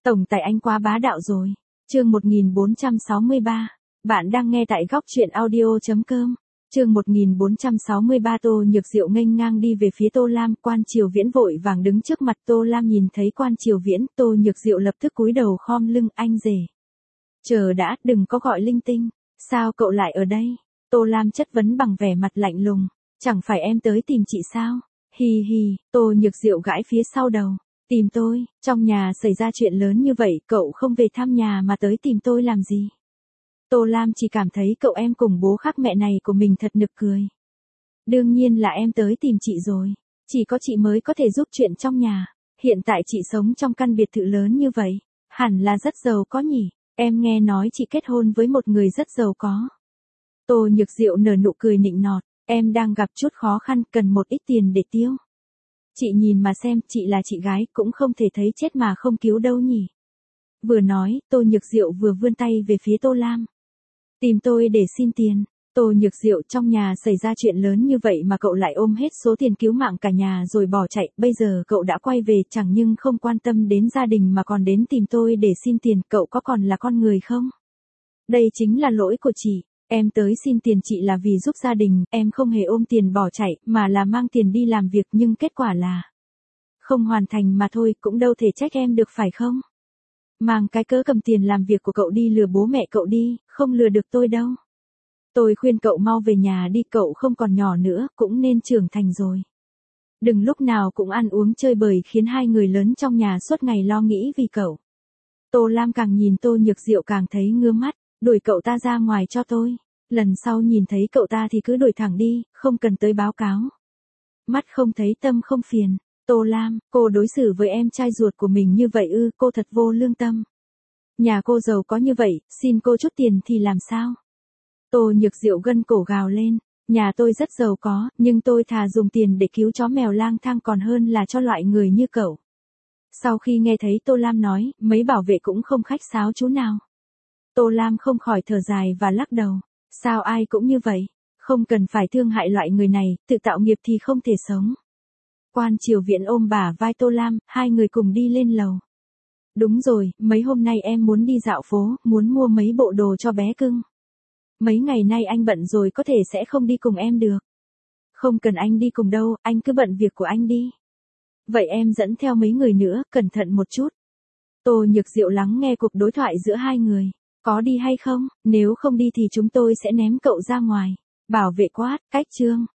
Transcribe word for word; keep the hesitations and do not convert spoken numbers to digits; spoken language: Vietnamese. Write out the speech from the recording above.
Tổng tài anh quá bá đạo rồi. Chương một nghìn bốn trăm sáu mươi ba. Bạn đang nghe tại góc truyện audio chấm com. Chương một nghìn bốn trăm sáu mươi ba. Tô Nhược Diệu nghênh ngang đi về phía Tô Lam, Quan Triều Viễn vội vàng đứng trước mặt Tô Lam. Nhìn thấy Quan Triều Viễn, Tô Nhược Diệu lập tức cúi đầu khom lưng. Anh rể. Chờ đã, đừng có gọi linh tinh. Sao cậu lại ở đây? Tô Lam chất vấn bằng vẻ mặt lạnh lùng. Chẳng phải em tới tìm chị sao? Hì hì, Tô Nhược Diệu gãi phía sau đầu. Tìm tôi, trong nhà xảy ra chuyện lớn như vậy, cậu không về thăm nhà mà tới tìm tôi làm gì? Tô Lam chỉ cảm thấy cậu em cùng bố khác mẹ này của mình thật nực cười. Đương nhiên là em tới tìm chị rồi. Chỉ có chị mới có thể giúp chuyện trong nhà. Hiện tại chị sống trong căn biệt thự lớn như vậy. Hẳn là rất giàu có nhỉ. Em nghe nói chị kết hôn với một người rất giàu có. Tô Nhược Diệu nở nụ cười nịnh nọt. Em đang gặp chút khó khăn, cần một ít tiền để tiêu. Chị nhìn mà xem, chị là chị gái, cũng không thể thấy chết mà không cứu đâu nhỉ. Vừa nói, Tô Nhược Diệu vừa vươn tay về phía Tô Lam. Tìm tôi để xin tiền. Tô Nhược Diệu, trong nhà xảy ra chuyện lớn như vậy mà cậu lại ôm hết số tiền cứu mạng cả nhà rồi bỏ chạy. Bây giờ cậu đã quay về, chẳng nhưng không quan tâm đến gia đình mà còn đến tìm tôi để xin tiền. Cậu có còn là con người không? Đây chính là lỗi của chị. Em tới xin tiền chị là vì giúp gia đình, em không hề ôm tiền bỏ chạy, mà là mang tiền đi làm việc, nhưng kết quả là không hoàn thành mà thôi, cũng đâu thể trách em được phải không? Mang cái cớ cầm tiền làm việc của cậu đi lừa bố mẹ cậu đi, không lừa được tôi đâu. Tôi khuyên cậu mau về nhà đi, cậu không còn nhỏ nữa, cũng nên trưởng thành rồi. Đừng lúc nào cũng ăn uống chơi bời khiến hai người lớn trong nhà suốt ngày lo nghĩ vì cậu. Tô Lam càng nhìn Tô Nhược Diệu càng thấy ngứa mắt. Đuổi cậu ta ra ngoài cho tôi. Lần sau nhìn thấy cậu ta thì cứ đuổi thẳng đi, không cần tới báo cáo. Mắt không thấy tâm không phiền. Tô Lam, cô đối xử với em trai ruột của mình như vậy ư? Cô thật vô lương tâm. Nhà cô giàu có như vậy, xin cô chút tiền thì làm sao? Tô Nhược Diệu gân cổ gào lên. Nhà tôi rất giàu có, nhưng tôi thà dùng tiền để cứu chó mèo lang thang còn hơn là cho loại người như cậu. Sau khi nghe thấy Tô Lam nói, mấy bảo vệ cũng không khách sáo chú nào. Tô Lam không khỏi thở dài và lắc đầu. Sao ai cũng như vậy? Không cần phải thương hại loại người này, tự tạo nghiệp thì không thể sống. Quan Triều Viễn ôm bả vai Tô Lam, hai người cùng đi lên lầu. Đúng rồi, mấy hôm nay em muốn đi dạo phố, muốn mua mấy bộ đồ cho bé cưng. Mấy ngày nay anh bận rồi có thể sẽ không đi cùng em được. Không cần anh đi cùng đâu, anh cứ bận việc của anh đi. Vậy em dẫn theo mấy người nữa, cẩn thận một chút. Tô Nhược Diệu lắng nghe cuộc đối thoại giữa hai người. Có đi hay không? Nếu không đi thì chúng tôi sẽ ném cậu ra ngoài. Bảo vệ quát, cách chương.